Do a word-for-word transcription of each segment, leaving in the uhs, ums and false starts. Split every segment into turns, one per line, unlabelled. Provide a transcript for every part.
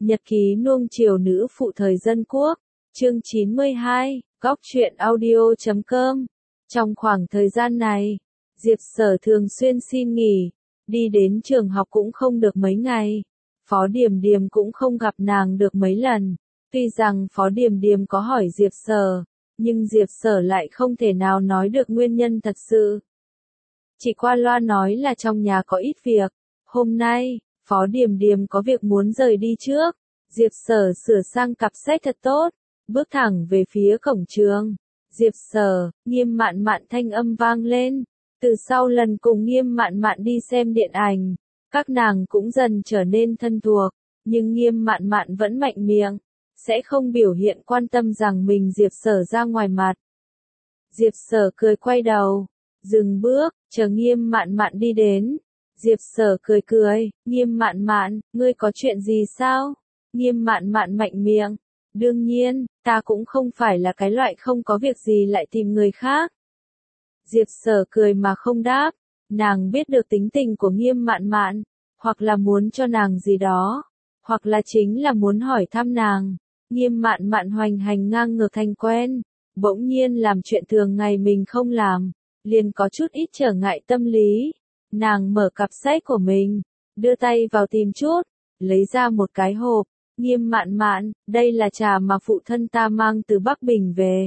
Nhật ký nuông chiều nữ phụ thời dân quốc, chương chín mươi hai, góc truyện audio chấm com. Trong khoảng thời gian này, Diệp Sở thường xuyên xin nghỉ, đi đến trường học cũng không được mấy ngày. Phó Điềm Điềm cũng không gặp nàng được mấy lần. Tuy rằng Phó Điềm Điềm có hỏi Diệp Sở, nhưng Diệp Sở lại không thể nào nói được nguyên nhân thật sự. Chỉ qua loa nói là trong nhà có ít việc. Hôm nay, Phó Điềm Điềm có việc muốn rời đi trước. Diệp Sở sửa sang cặp sách thật tốt, bước thẳng về phía cổng trường. Diệp Sở, Nghiêm Mạn Mạn thanh âm vang lên. Từ sau lần cùng Nghiêm Mạn Mạn đi xem điện ảnh, các nàng cũng dần trở nên thân thuộc, nhưng Nghiêm Mạn Mạn vẫn mạnh miệng, sẽ không biểu hiện quan tâm rằng mình Diệp Sở ra ngoài mặt. Diệp Sở cười quay đầu, dừng bước, chờ Nghiêm Mạn Mạn đi đến. Diệp Sở cười cười, Nghiêm Mạn Mạn, ngươi có chuyện gì sao? Nghiêm Mạn Mạn mạnh miệng, đương nhiên, ta cũng không phải là cái loại không có việc gì lại tìm người khác. Diệp Sở cười mà không đáp, nàng biết được tính tình của Nghiêm Mạn Mạn, hoặc là muốn cho nàng gì đó, hoặc là chính là muốn hỏi thăm nàng. Nghiêm Mạn Mạn hoành hành ngang ngược thành quen, bỗng nhiên làm chuyện thường ngày mình không làm, liền có chút ít trở ngại tâm lý. Nàng mở cặp sách của mình, đưa tay vào tìm chút, lấy ra một cái hộp. Nghiêm Mạn Mạn, đây là trà mà phụ thân ta mang từ Bắc Bình về.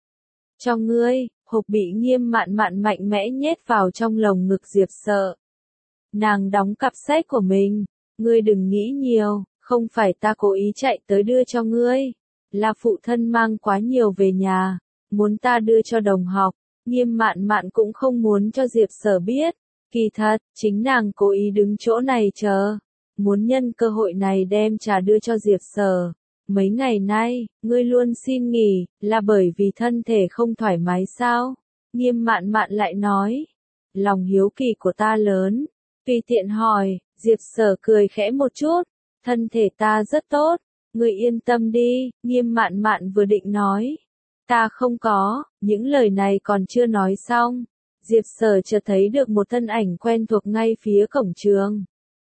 Cho ngươi. Hộp bị Nghiêm Mạn Mạn mạnh mẽ nhét vào trong lồng ngực Diệp Sở. Nàng đóng cặp sách của mình, ngươi đừng nghĩ nhiều, không phải ta cố ý chạy tới đưa cho ngươi, là phụ thân mang quá nhiều về nhà, muốn ta đưa cho đồng học. Nghiêm Mạn Mạn cũng không muốn cho Diệp Sở biết, kỳ thật, chính nàng cố ý đứng chỗ này chờ, muốn nhân cơ hội này đem trà đưa cho Diệp Sở. Mấy ngày nay, ngươi luôn xin nghỉ, là bởi vì thân thể không thoải mái sao? Nghiêm Mạn Mạn lại nói. Lòng hiếu kỳ của ta lớn. Tùy tiện hỏi, Diệp Sở cười khẽ một chút. Thân thể ta rất tốt, ngươi yên tâm đi. Nghiêm Mạn Mạn vừa định nói. Ta không có, những lời này còn chưa nói xong. Diệp Sở chợt thấy được một thân ảnh quen thuộc ngay phía cổng trường.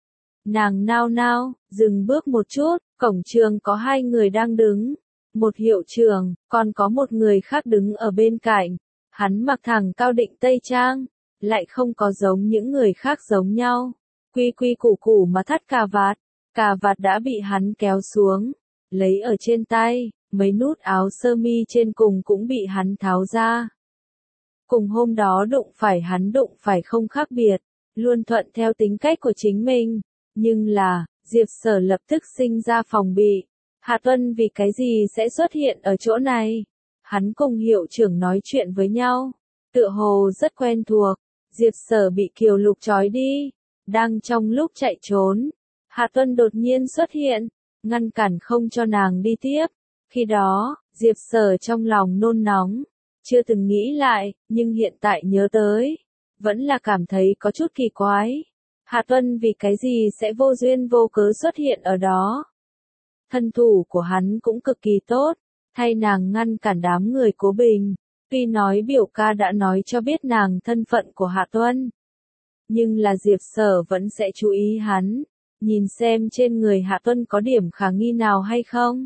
Nàng nao nao, dừng bước một chút, cổng trường có hai người đang đứng. Một hiệu trưởng, còn có một người khác đứng ở bên cạnh. Hắn mặc thẳng cao định tây trang, lại không có giống những người khác giống nhau. Quy quy củ củ mà thắt cà vạt, cà vạt đã bị hắn kéo xuống, lấy ở trên tay, mấy nút áo sơ mi trên cùng cũng bị hắn tháo ra. Cùng hôm đó đụng phải hắn đụng phải không khác biệt, luôn thuận theo tính cách của chính mình. Nhưng là, Diệp Sở lập tức sinh ra phòng bị. Hạ Tuân vì cái gì sẽ xuất hiện ở chỗ này? Hắn cùng hiệu trưởng nói chuyện với nhau, tựa hồ rất quen thuộc. Diệp Sở bị Kiều Lục trói đi, đang trong lúc chạy trốn. Hạ Tuân đột nhiên xuất hiện, ngăn cản không cho nàng đi tiếp. Khi đó, Diệp Sở trong lòng nôn nóng, chưa từng nghĩ lại, nhưng hiện tại nhớ tới, vẫn là cảm thấy có chút kỳ quái. Hạ Tuân vì cái gì sẽ vô duyên vô cớ xuất hiện ở đó? Thân thủ của hắn cũng cực kỳ tốt, thay nàng ngăn cản đám người Cố Bình. Tuy nói biểu ca đã nói cho biết nàng thân phận của Hạ Tuân, nhưng là Diệp Sở vẫn sẽ chú ý hắn, nhìn xem trên người Hạ Tuân có điểm khả nghi nào hay không.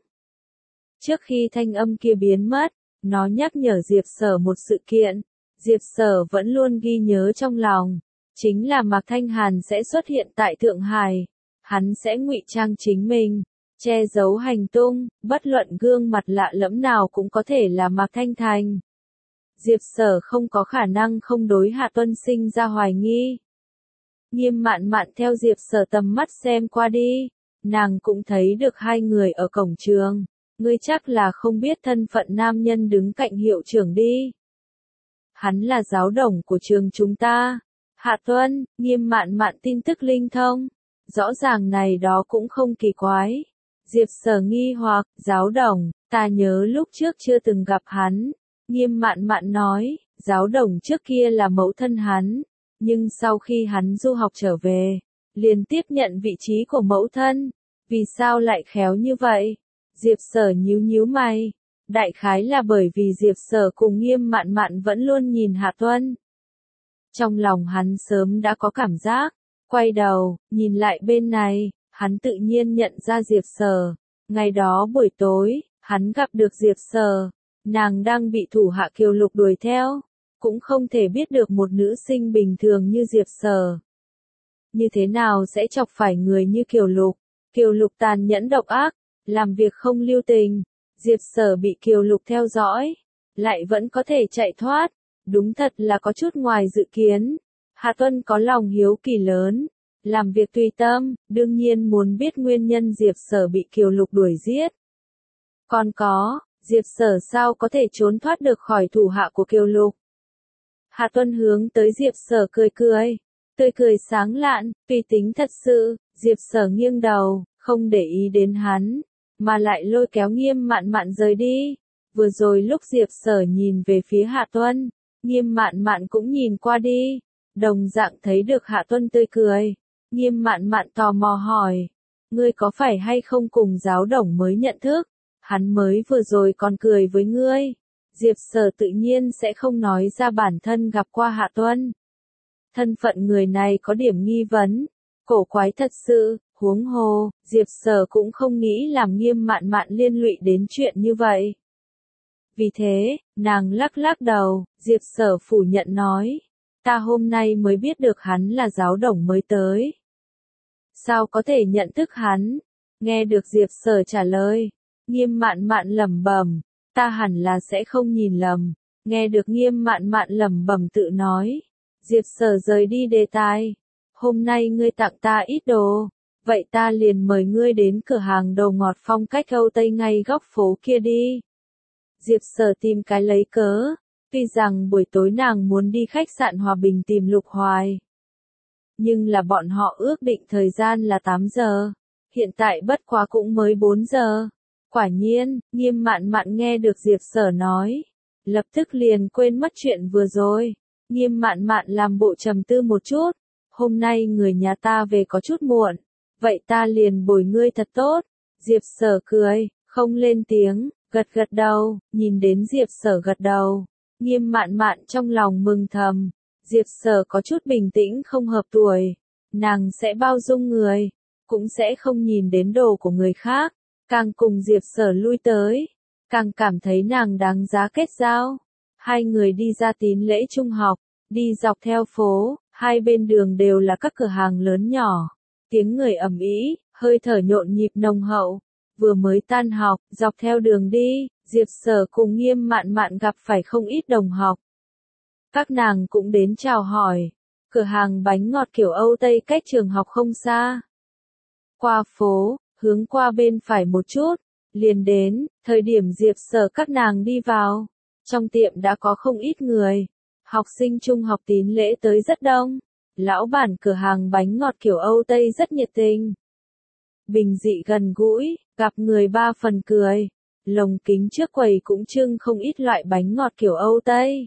Trước khi thanh âm kia biến mất, nó nhắc nhở Diệp Sở một sự kiện, Diệp Sở vẫn luôn ghi nhớ trong lòng. Chính là Mạc Thanh Hàn sẽ xuất hiện tại Thượng Hải, hắn sẽ ngụy trang chính mình, che giấu hành tung, bất luận gương mặt lạ lẫm nào cũng có thể là Mạc Thanh Thành. Diệp Sở không có khả năng không đối Hạ Tuân sinh ra hoài nghi. Nghiêm Mạn Mạn theo Diệp Sở tầm mắt xem qua đi, nàng cũng thấy được hai người ở cổng trường. Ngươi chắc là không biết thân phận nam nhân đứng cạnh hiệu trưởng đi. Hắn là giáo đồng của trường chúng ta. Hạ Tuân, Nghiêm Mạn Mạn tin tức linh thông, rõ ràng này đó cũng không kỳ quái. Diệp Sở nghi hoặc, giáo đồng, ta nhớ lúc trước chưa từng gặp hắn. Nghiêm Mạn Mạn nói, giáo đồng trước kia là mẫu thân hắn, nhưng sau khi hắn du học trở về, liền tiếp nhận vị trí của mẫu thân. Vì sao lại khéo như vậy? Diệp Sở nhíu nhíu mày, đại khái là bởi vì Diệp Sở cùng Nghiêm Mạn Mạn vẫn luôn nhìn Hạ Tuân. Trong lòng hắn sớm đã có cảm giác, quay đầu, nhìn lại bên này, hắn tự nhiên nhận ra Diệp Sở. Ngày đó buổi tối, hắn gặp được Diệp Sở, nàng đang bị thủ hạ Kiều Lục đuổi theo, cũng không thể biết được một nữ sinh bình thường như Diệp Sở như thế nào sẽ chọc phải người như Kiều Lục. Kiều Lục tàn nhẫn độc ác, làm việc không lưu tình. Diệp Sở bị Kiều Lục theo dõi, lại vẫn có thể chạy thoát, đúng thật là có chút ngoài dự kiến. Hạ Tuân có lòng hiếu kỳ lớn, làm việc tùy tâm, đương nhiên muốn biết nguyên nhân Diệp Sở bị Kiều Lục đuổi giết. Còn có, Diệp Sở sao có thể trốn thoát được khỏi thủ hạ của Kiều Lục? Hạ Tuân hướng tới Diệp Sở cười cười, tươi cười sáng lạn, tùy tính thật sự. Diệp Sở nghiêng đầu, không để ý đến hắn, mà lại lôi kéo Nghiêm Mạn Mạn rời đi. Vừa rồi lúc Diệp Sở nhìn về phía Hạ Tuân, Nghiêm Mạn Mạn cũng nhìn qua đi, đồng dạng thấy được Hạ Tuân tươi cười. Nghiêm Mạn Mạn tò mò hỏi, ngươi có phải hay không cùng giáo đồng mới nhận thức? Hắn mới vừa rồi còn cười với ngươi. Diệp Sở tự nhiên sẽ không nói ra bản thân gặp qua Hạ Tuân. Thân phận người này có điểm nghi vấn, cổ quái thật sự, huống hồ, Diệp Sở cũng không nghĩ làm Nghiêm Mạn Mạn liên lụy đến chuyện như vậy. Vì thế, nàng lắc lắc đầu, Diệp Sở phủ nhận nói, ta hôm nay mới biết được hắn là giáo đồng mới tới. Sao có thể nhận thức hắn? Nghe được Diệp Sở trả lời, Nghiêm Mạn Mạn lẩm bẩm, ta hẳn là sẽ không nhìn lầm. Nghe được Nghiêm Mạn Mạn lẩm bẩm tự nói, Diệp Sở rời đi đề tài. Hôm nay ngươi tặng ta ít đồ, vậy ta liền mời ngươi đến cửa hàng đồ ngọt phong cách Âu Tây ngay góc phố kia đi. Diệp Sở tìm cái lấy cớ, tuy rằng buổi tối nàng muốn đi khách sạn Hòa Bình tìm Lục Hoài. Nhưng là bọn họ ước định thời gian là tám giờ, hiện tại bất quá cũng mới bốn giờ. Quả nhiên, Nghiêm Mạn Mạn nghe được Diệp Sở nói, lập tức liền quên mất chuyện vừa rồi. Nghiêm Mạn Mạn làm bộ trầm tư một chút, hôm nay người nhà ta về có chút muộn, vậy ta liền bồi ngươi thật tốt. Diệp Sở cười, không lên tiếng, gật gật đầu, nhìn đến Diệp Sở gật đầu, Nghiêm Mạn Mạn trong lòng mừng thầm, Diệp Sở có chút bình tĩnh không hợp tuổi, nàng sẽ bao dung người, cũng sẽ không nhìn đến đồ của người khác, càng cùng Diệp Sở lui tới, càng cảm thấy nàng đáng giá kết giao. Hai người đi ra Tín Lễ Trung học, đi dọc theo phố, hai bên đường đều là các cửa hàng lớn nhỏ, tiếng người ầm ĩ, hơi thở nhộn nhịp nồng hậu. Vừa mới tan học, dọc theo đường đi, Diệp Sở cùng Nghiêm Mạn Mạn gặp phải không ít đồng học. Các nàng cũng đến chào hỏi, cửa hàng bánh ngọt kiểu Âu Tây cách trường học không xa. Qua phố, hướng qua bên phải một chút, liền đến, thời điểm Diệp Sở các nàng đi vào, trong tiệm đã có không ít người. Học sinh trung học Tín Lễ tới rất đông, lão bản cửa hàng bánh ngọt kiểu Âu Tây rất nhiệt tình. Bình dị gần gũi, gặp người ba phần cười, lồng kính trước quầy cũng trưng không ít loại bánh ngọt kiểu Âu Tây.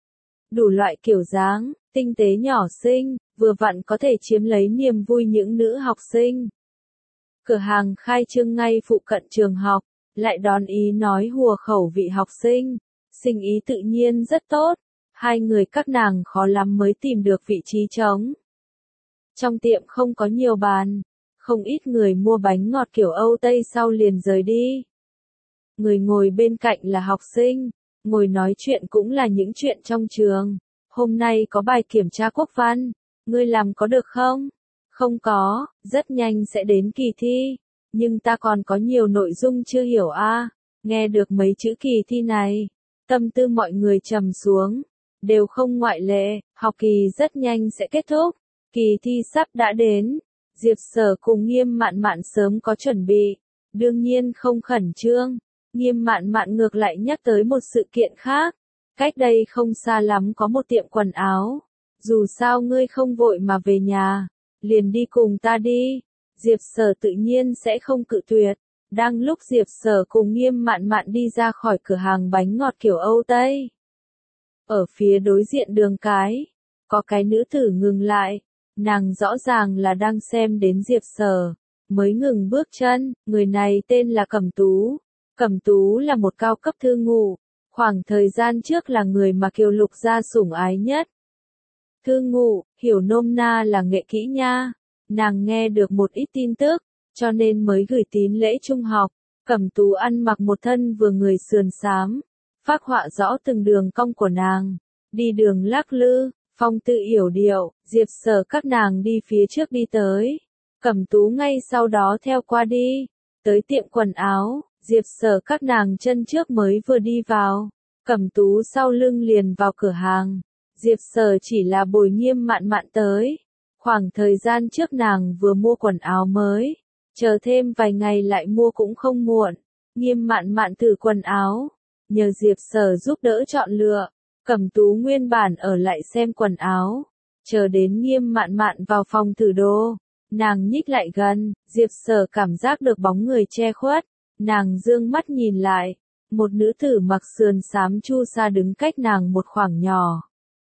Đủ loại kiểu dáng, tinh tế nhỏ xinh, vừa vặn có thể chiếm lấy niềm vui những nữ học sinh. Cửa hàng khai trương ngay phụ cận trường học, lại đón ý nói hùa khẩu vị học sinh, sinh ý tự nhiên rất tốt. Hai người các nàng khó lắm mới tìm được vị trí trống. Trong tiệm không có nhiều bàn, không ít người mua bánh ngọt kiểu Âu Tây sau liền rời đi. Người ngồi bên cạnh là học sinh, ngồi nói chuyện cũng là những chuyện trong trường. Hôm nay có bài kiểm tra quốc văn, ngươi làm có được không? Không có, rất nhanh sẽ đến kỳ thi, nhưng ta còn có nhiều nội dung chưa hiểu a. À. Nghe được mấy chữ kỳ thi này, tâm tư mọi người trầm xuống. Đều không ngoại lệ, học kỳ rất nhanh sẽ kết thúc, kỳ thi sắp đã đến. Diệp Sở cùng Nghiêm Mạn Mạn sớm có chuẩn bị, đương nhiên không khẩn trương. Nghiêm Mạn Mạn ngược lại nhắc tới một sự kiện khác, cách đây không xa lắm có một tiệm quần áo, dù sao ngươi không vội mà về nhà, liền đi cùng ta đi. Diệp Sở tự nhiên sẽ không cự tuyệt. Đang lúc Diệp Sở cùng Nghiêm Mạn Mạn đi ra khỏi cửa hàng bánh ngọt kiểu Âu Tây, ở phía đối diện đường cái, có cái nữ tử ngừng lại, nàng rõ ràng là đang xem đến Diệp Sở, mới ngừng bước chân. Người này tên là Cẩm Tú. Cẩm Tú là một cao cấp thư ngụ, khoảng thời gian trước là người mà Kiều Lục gia sủng ái nhất. Thư ngụ, hiểu nôm na là nghệ kỹ nha, nàng nghe được một ít tin tức, cho nên mới gửi tín lễ trung học. Cẩm Tú ăn mặc một thân vừa người sườn xám, phác họa rõ từng đường cong của nàng, đi đường lắc lư, phong tư yểu điệu. Diệp Sở các nàng đi phía trước đi tới, Cẩm Tú ngay sau đó theo qua đi, tới tiệm quần áo. Diệp Sở các nàng chân trước mới vừa đi vào, Cẩm Tú sau lưng liền vào cửa hàng. Diệp Sở chỉ là bồi Nghiêm Mạn Mạn tới, khoảng thời gian trước nàng vừa mua quần áo mới, chờ thêm vài ngày lại mua cũng không muộn. Nghiêm Mạn Mạn thử quần áo, nhờ Diệp Sở giúp đỡ chọn lựa. Cẩm Tú nguyên bản ở lại xem quần áo, chờ đến Nghiêm Mạn Mạn vào phòng thử đồ, nàng nhích lại gần, Diệp Sở cảm giác được bóng người che khuất, nàng dương mắt nhìn lại, một nữ tử mặc sườn xám chu sa đứng cách nàng một khoảng nhỏ.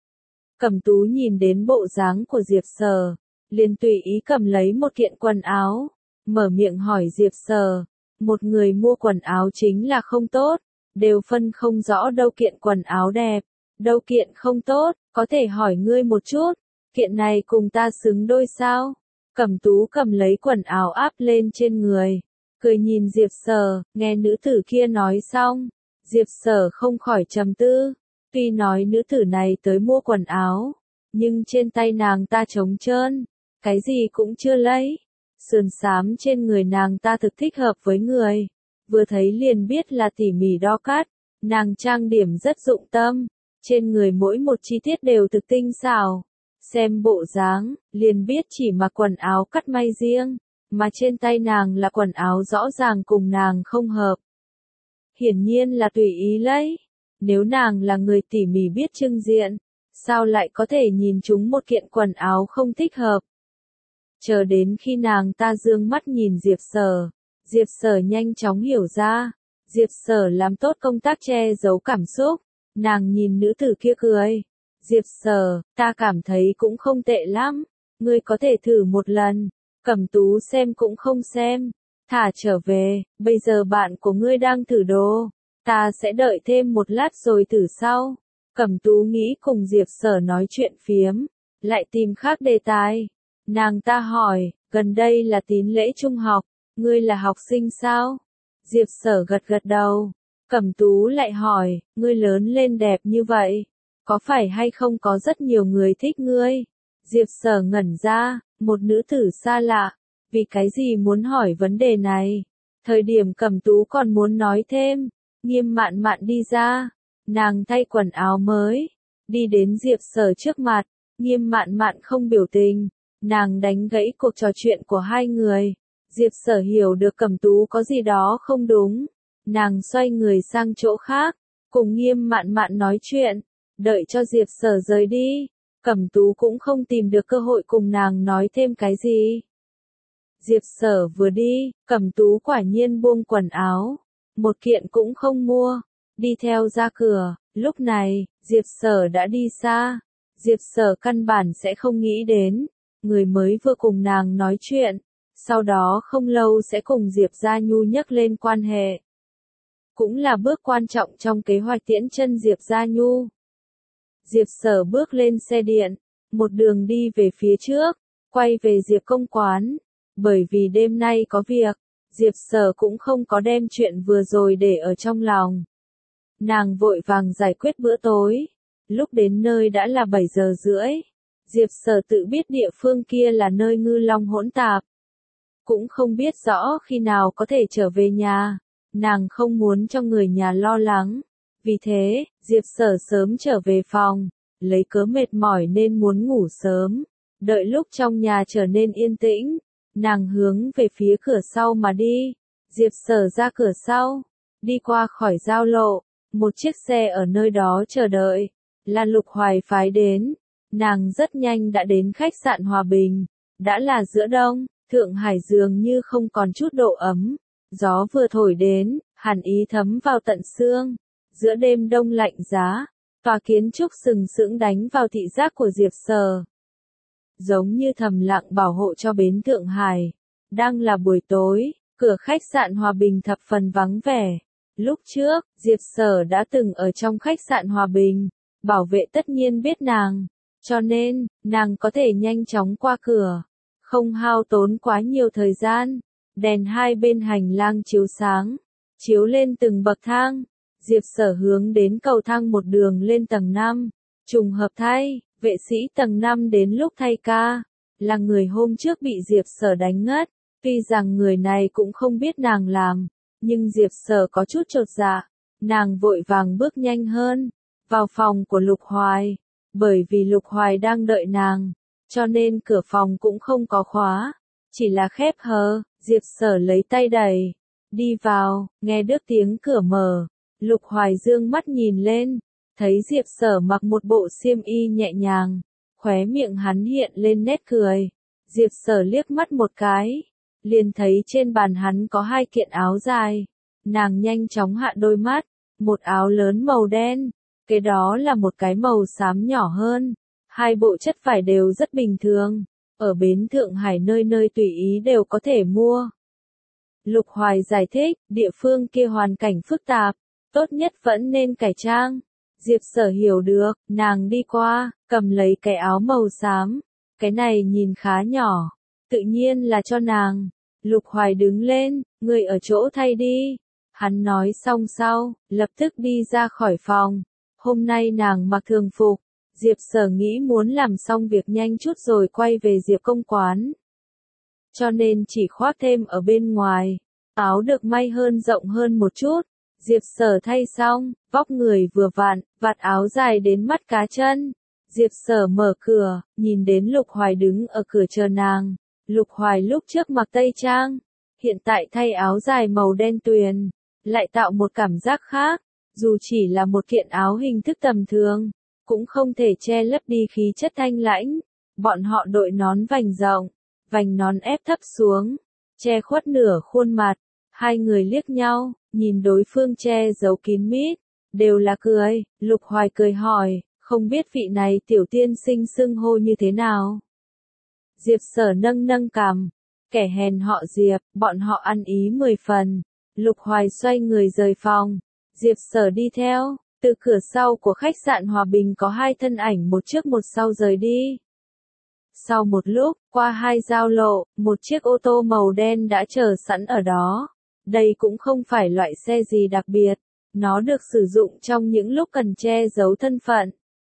Cẩm Tú nhìn đến bộ dáng của Diệp Sở, liền tùy ý cầm lấy một kiện quần áo, mở miệng hỏi Diệp Sở. Một người mua quần áo chính là không tốt, đều phân không rõ đâu kiện quần áo đẹp, đâu kiện không tốt, có thể hỏi ngươi một chút, kiện này cùng ta xứng đôi sao? Cẩm Tú cầm lấy quần áo áp lên trên người, cười nhìn Diệp Sở. Nghe nữ tử kia nói xong, Diệp Sở không khỏi trầm tư. Tuy nói nữ tử này tới mua quần áo, nhưng trên tay nàng ta trống trơn, cái gì cũng chưa lấy. Sườn xám trên người nàng ta thực thích hợp với người, vừa thấy liền biết là tỉ mỉ đo cắt, nàng trang điểm rất dụng tâm, trên người mỗi một chi tiết đều thực tinh xảo. Xem bộ dáng, liền biết chỉ mặc quần áo cắt may riêng, mà trên tay nàng là quần áo rõ ràng cùng nàng không hợp. Hiển nhiên là tùy ý lấy. Nếu nàng là người tỉ mỉ biết trưng diện, sao lại có thể nhìn chúng một kiện quần áo không thích hợp? Chờ đến khi nàng ta dương mắt nhìn Diệp Sở, Diệp Sở nhanh chóng hiểu ra, Diệp Sở làm tốt công tác che giấu cảm xúc, nàng nhìn nữ tử kia cười. Diệp Sở, ta cảm thấy cũng không tệ lắm, ngươi có thể thử một lần. Cẩm Tú xem cũng không xem, thả trở về, bây giờ bạn của ngươi đang thử đồ, ta sẽ đợi thêm một lát rồi thử sau. Cẩm Tú nghĩ cùng Diệp Sở nói chuyện phiếm, lại tìm khác đề tài. Nàng ta hỏi, gần đây là tín lễ trung học, ngươi là học sinh sao? Diệp Sở gật gật đầu. Cẩm Tú lại hỏi, ngươi lớn lên đẹp như vậy, có phải hay không có rất nhiều người thích ngươi? Diệp Sở ngẩn ra, một nữ tử xa lạ, vì cái gì muốn hỏi vấn đề này? Thời điểm Cẩm Tú còn muốn nói thêm, Nghiêm Mạn Mạn đi ra, nàng thay quần áo mới, đi đến Diệp Sở trước mặt. Nghiêm Mạn Mạn không biểu tình, nàng đánh gãy cuộc trò chuyện của hai người. Diệp Sở hiểu được Cẩm Tú có gì đó không đúng, nàng xoay người sang chỗ khác, cùng Nghiêm Mạn Mạn nói chuyện, đợi cho Diệp Sở rời đi. Cẩm Tú cũng không tìm được cơ hội cùng nàng nói thêm cái gì. Diệp Sở vừa đi, Cẩm Tú quả nhiên buông quần áo, một kiện cũng không mua, đi theo ra cửa. Lúc này, Diệp Sở đã đi xa, Diệp Sở căn bản sẽ không nghĩ đến, người mới vừa cùng nàng nói chuyện, sau đó không lâu sẽ cùng Diệp Gia Nhu nhắc lên quan hệ. Cũng là bước quan trọng trong kế hoạch tiễn chân Diệp Gia Nhu. Diệp Sở bước lên xe điện, một đường đi về phía trước, quay về Diệp công quán. Bởi vì đêm nay có việc, Diệp Sở cũng không có đem chuyện vừa rồi để ở trong lòng. Nàng vội vàng giải quyết bữa tối. Lúc đến nơi đã là bảy giờ rưỡi. Diệp Sở tự biết địa phương kia là nơi ngư long hỗn tạp. Cũng không biết rõ khi nào có thể trở về nhà. Nàng không muốn cho người nhà lo lắng. Vì thế, Diệp Sở sớm trở về phòng, lấy cớ mệt mỏi nên muốn ngủ sớm. Đợi lúc trong nhà trở nên yên tĩnh, nàng hướng về phía cửa sau mà đi. Diệp Sở ra cửa sau, đi qua khỏi giao lộ, một chiếc xe ở nơi đó chờ đợi, là Lục Hoài phái đến. Nàng rất nhanh đã đến khách sạn Hòa Bình. Đã là giữa đông, Thượng Hải dường như không còn chút độ ấm. Gió vừa thổi đến, hàn ý thấm vào tận xương. Giữa đêm đông lạnh giá, tòa kiến trúc sừng sững đánh vào thị giác của Diệp Sở. Giống như thầm lặng bảo hộ cho bến Thượng Hải. Đang là buổi tối, cửa khách sạn Hòa Bình thập phần vắng vẻ. Lúc trước, Diệp Sở đã từng ở trong khách sạn Hòa Bình, bảo vệ tất nhiên biết nàng, cho nên, nàng có thể nhanh chóng qua cửa, không hao tốn quá nhiều thời gian. Đèn hai bên hành lang chiếu sáng, chiếu lên từng bậc thang. Diệp Sở hướng đến cầu thang một đường lên tầng năm. Trùng hợp thay, vệ sĩ tầng năm đến lúc thay ca, là người hôm trước bị Diệp Sở đánh ngất. Tuy rằng người này cũng không biết nàng làm, nhưng Diệp Sở có chút chột dạ. Nàng vội vàng bước nhanh hơn, vào phòng của Lục Hoài. Bởi vì Lục Hoài đang đợi nàng, cho nên cửa phòng cũng không có khóa, chỉ là khép hờ. Diệp Sở lấy tay đẩy, đi vào, nghe được tiếng cửa mở. Lục Hoài dương mắt nhìn lên, thấy Diệp Sở mặc một bộ xiêm y nhẹ nhàng, khóe miệng hắn hiện lên nét cười. Diệp Sở liếc mắt một cái, liền thấy trên bàn hắn có hai kiện áo dài. Nàng nhanh chóng hạ đôi mắt, một áo lớn màu đen, cái đó là một cái màu xám nhỏ hơn. Hai bộ chất vải đều rất bình thường, ở bến Thượng Hải nơi nơi tùy ý đều có thể mua. Lục Hoài giải thích, địa phương kia hoàn cảnh phức tạp, tốt nhất vẫn nên cải trang. Diệp Sở hiểu được, nàng đi qua, cầm lấy cái áo màu xám. Cái này nhìn khá nhỏ, tự nhiên là cho nàng. Lục Hoài đứng lên, người ở chỗ thay đi. Hắn nói xong sau, lập tức đi ra khỏi phòng. Hôm nay nàng mặc thường phục. Diệp Sở nghĩ muốn làm xong việc nhanh chút rồi quay về Diệp công quán. Cho nên chỉ khoác thêm ở bên ngoài. Áo được may hơn rộng hơn một chút. Diệp Sở thay xong, vóc người vừa vặn, vạt áo dài đến mắt cá chân. Diệp Sở mở cửa, nhìn đến Lục Hoài đứng ở cửa chờ nàng. Lục Hoài lúc trước mặc tây trang, hiện tại thay áo dài màu đen tuyền, lại tạo một cảm giác khác. Dù chỉ là một kiện áo hình thức tầm thường, cũng không thể che lấp đi khí chất thanh lãnh. Bọn họ đội nón vành rộng, vành nón ép thấp xuống, che khuất nửa khuôn mặt. Hai người liếc nhau, nhìn đối phương che giấu kín mít, đều là cười. Lục Hoài cười hỏi, không biết vị này tiểu tiên sinh xưng hô như thế nào? Diệp Sở nâng nâng cằm, kẻ hèn họ Diệp, bọn họ ăn ý mười phần. Lục Hoài xoay người rời phòng, Diệp Sở đi theo. Từ cửa sau của khách sạn Hòa Bình có hai thân ảnh một trước một sau rời đi. Sau một lúc, qua hai giao lộ, một chiếc ô tô màu đen đã chờ sẵn ở đó. Đây cũng không phải loại xe gì đặc biệt, nó được sử dụng trong những lúc cần che giấu thân phận.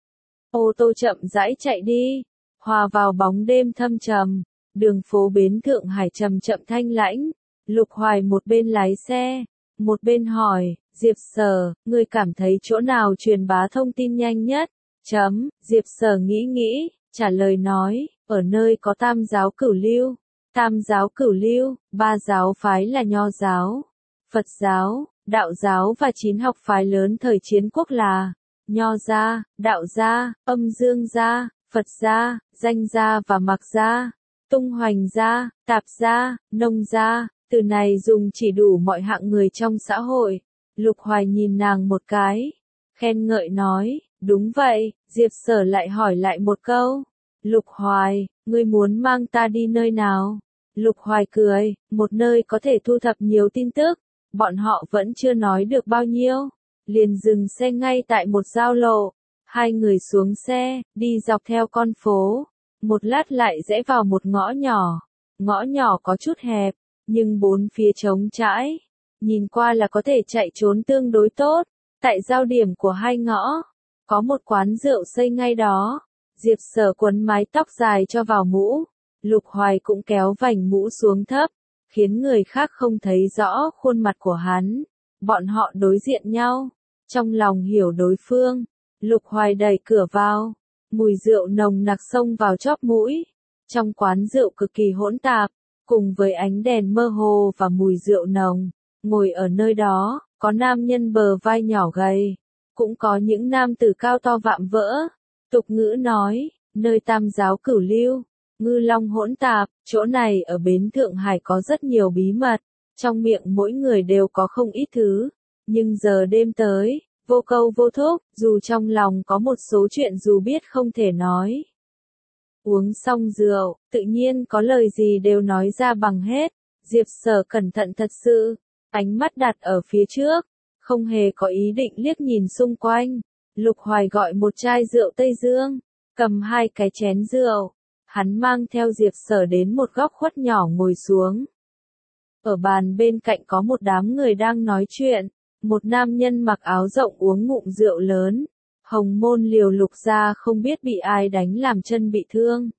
Ô tô chậm rãi chạy đi, hòa vào bóng đêm thâm trầm, đường phố bến Thượng Hải chậm chậm thanh lãnh. Lục Hoài một bên lái xe, một bên hỏi, Diệp Sở, ngươi cảm thấy chỗ nào truyền bá thông tin nhanh nhất? Chấm, Diệp Sở nghĩ nghĩ, trả lời nói, ở nơi có tam giáo cửu lưu. Tam giáo cửu lưu, ba giáo phái là Nho giáo, Phật giáo, Đạo giáo và chín học phái lớn thời chiến quốc là Nho gia, Đạo gia, Âm Dương gia, Phật gia, Danh gia và Mạc gia, Tung Hoành gia, Tạp gia, Nông gia. Từ này dùng chỉ đủ mọi hạng người trong xã hội. Lục Hoài nhìn nàng một cái, khen ngợi nói, đúng vậy. Diệp Sở lại hỏi lại một câu, Lục Hoài, ngươi muốn mang ta đi nơi nào? Lục Hoài cười, một nơi có thể thu thập nhiều tin tức. Bọn họ vẫn chưa nói được bao nhiêu, liền dừng xe ngay tại một giao lộ. Hai người xuống xe, đi dọc theo con phố, một lát lại rẽ vào một ngõ nhỏ. Ngõ nhỏ có chút hẹp, nhưng bốn phía trống trải, nhìn qua là có thể chạy trốn tương đối tốt. Tại giao điểm của hai ngõ, có một quán rượu xây ngay đó. Diệp Sở quấn mái tóc dài cho vào mũ, Lục Hoài cũng kéo vành mũ xuống thấp, khiến người khác không thấy rõ khuôn mặt của hắn. Bọn họ đối diện nhau, trong lòng hiểu đối phương. Lục Hoài đẩy cửa vào, mùi rượu nồng nặc xông vào chóp mũi. Trong quán rượu cực kỳ hỗn tạp, cùng với ánh đèn mơ hồ và mùi rượu nồng, ngồi ở nơi đó, có nam nhân bờ vai nhỏ gầy, cũng có những nam tử cao to vạm vỡ. Tục ngữ nói, nơi tam giáo cửu lưu, ngư long hỗn tạp, chỗ này ở bến Thượng Hải có rất nhiều bí mật, trong miệng mỗi người đều có không ít thứ, nhưng giờ đêm tới, vô câu vô thúc, dù trong lòng có một số chuyện dù biết không thể nói. Uống xong rượu, tự nhiên có lời gì đều nói ra bằng hết. Diệp Sở cẩn thận thật sự, ánh mắt đặt ở phía trước, không hề có ý định liếc nhìn xung quanh. Lục Hoài gọi một chai rượu Tây Dương, cầm hai cái chén rượu, hắn mang theo Diệp Sở đến một góc khuất nhỏ ngồi xuống. Ở bàn bên cạnh có một đám người đang nói chuyện, một nam nhân mặc áo rộng uống ngụm rượu lớn. Hồng môn liều Lục gia không biết bị ai đánh làm chân bị thương.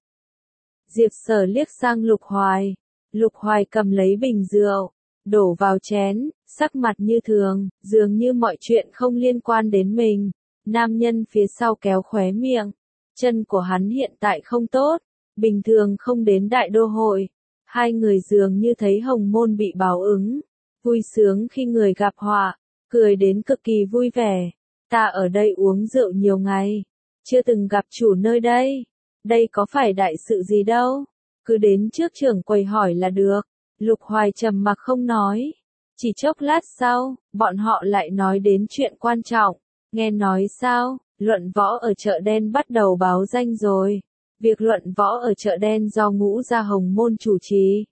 Diệp Sở liếc sang Lục Hoài. Lục Hoài cầm lấy bình rượu, đổ vào chén, sắc mặt như thường, dường như mọi chuyện không liên quan đến mình. Nam nhân phía sau kéo khóe miệng. Chân của hắn hiện tại không tốt, bình thường không đến đại đô hội. Hai người dường như thấy hồng môn bị báo ứng. Vui sướng khi người gặp họa, cười đến cực kỳ vui vẻ. Ta ở đây uống rượu nhiều ngày, chưa từng gặp chủ nơi đây. Đây có phải đại sự gì đâu, cứ đến trước trưởng quầy hỏi là được. Lục Hoài trầm mặc không nói. Chỉ chốc lát sau, bọn họ lại nói đến chuyện quan trọng. Nghe nói sao, luận võ ở chợ đen bắt đầu báo danh rồi. Việc luận võ ở chợ đen do Ngũ gia Hồng môn chủ trì.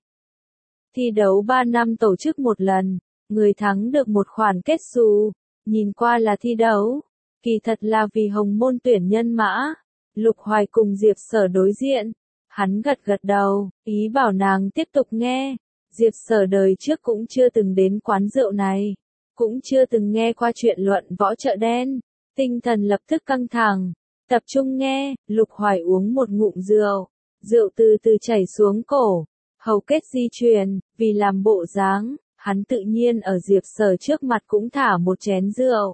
Thi đấu ba năm tổ chức một lần, người thắng được một khoản kết xù. Nhìn qua là thi đấu, kỳ thật là vì Hồng môn tuyển nhân mã. Lục Hoài cùng Diệp Sở đối diện, hắn gật gật đầu, ý bảo nàng tiếp tục nghe. Diệp Sở đời trước cũng chưa từng đến quán rượu này, cũng chưa từng nghe qua chuyện luận võ chợ đen, tinh thần lập tức căng thẳng, tập trung nghe. Lục Hoài uống một ngụm rượu, rượu từ từ chảy xuống cổ, hầu kết di chuyển, vì làm bộ dáng, hắn tự nhiên ở Diệp Sở trước mặt cũng thả một chén rượu.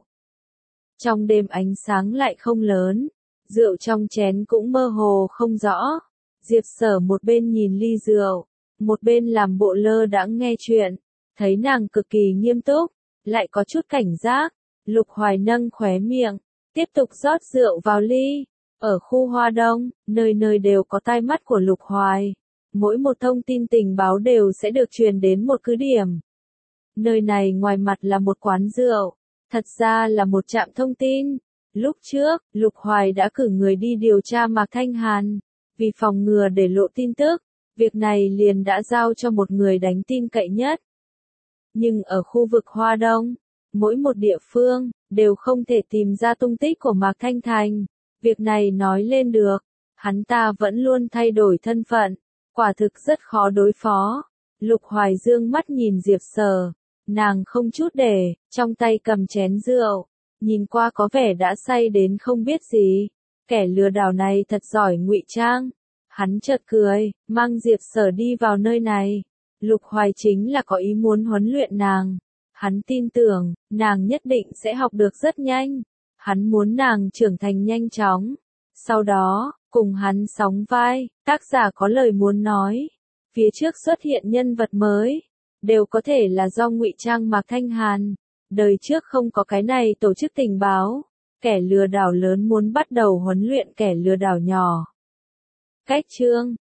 Trong đêm ánh sáng lại không lớn, rượu trong chén cũng mơ hồ không rõ. Diệp Sở một bên nhìn ly rượu, một bên làm bộ lơ đãng nghe chuyện, thấy nàng cực kỳ nghiêm túc, lại có chút cảnh giác. Lục Hoài nâng khóe miệng, tiếp tục rót rượu vào ly. Ở khu Hoa Đông, nơi nơi đều có tai mắt của Lục Hoài. Mỗi một thông tin tình báo đều sẽ được truyền đến một cứ điểm. Nơi này ngoài mặt là một quán rượu, thật ra là một trạm thông tin. Lúc trước, Lục Hoài đã cử người đi điều tra Mạc Thanh Hàn. Vì phòng ngừa để lộ tin tức, việc này liền đã giao cho một người đáng tin cậy nhất. Nhưng ở khu vực Hoa Đông, mỗi một địa phương, đều không thể tìm ra tung tích của Mạc Thanh Thành. Việc này nói lên được, hắn ta vẫn luôn thay đổi thân phận, quả thực rất khó đối phó. Lục Hoài dương mắt nhìn Diệp Sở, nàng không chút để, trong tay cầm chén rượu, nhìn qua có vẻ đã say đến không biết gì. Kẻ lừa đảo này thật giỏi ngụy trang. Hắn chợt cười, mang Diệp Sở đi vào nơi này. Lục Hoài chính là có ý muốn huấn luyện nàng. Hắn tin tưởng, nàng nhất định sẽ học được rất nhanh. Hắn muốn nàng trưởng thành nhanh chóng. Sau đó, cùng hắn sóng vai, tác giả có lời muốn nói. Phía trước xuất hiện nhân vật mới, đều có thể là do ngụy trang Mạc Thanh Hàn. Đời trước không có cái này tổ chức tình báo. Kẻ lừa đảo lớn muốn bắt đầu huấn luyện kẻ lừa đảo nhỏ. Cách chương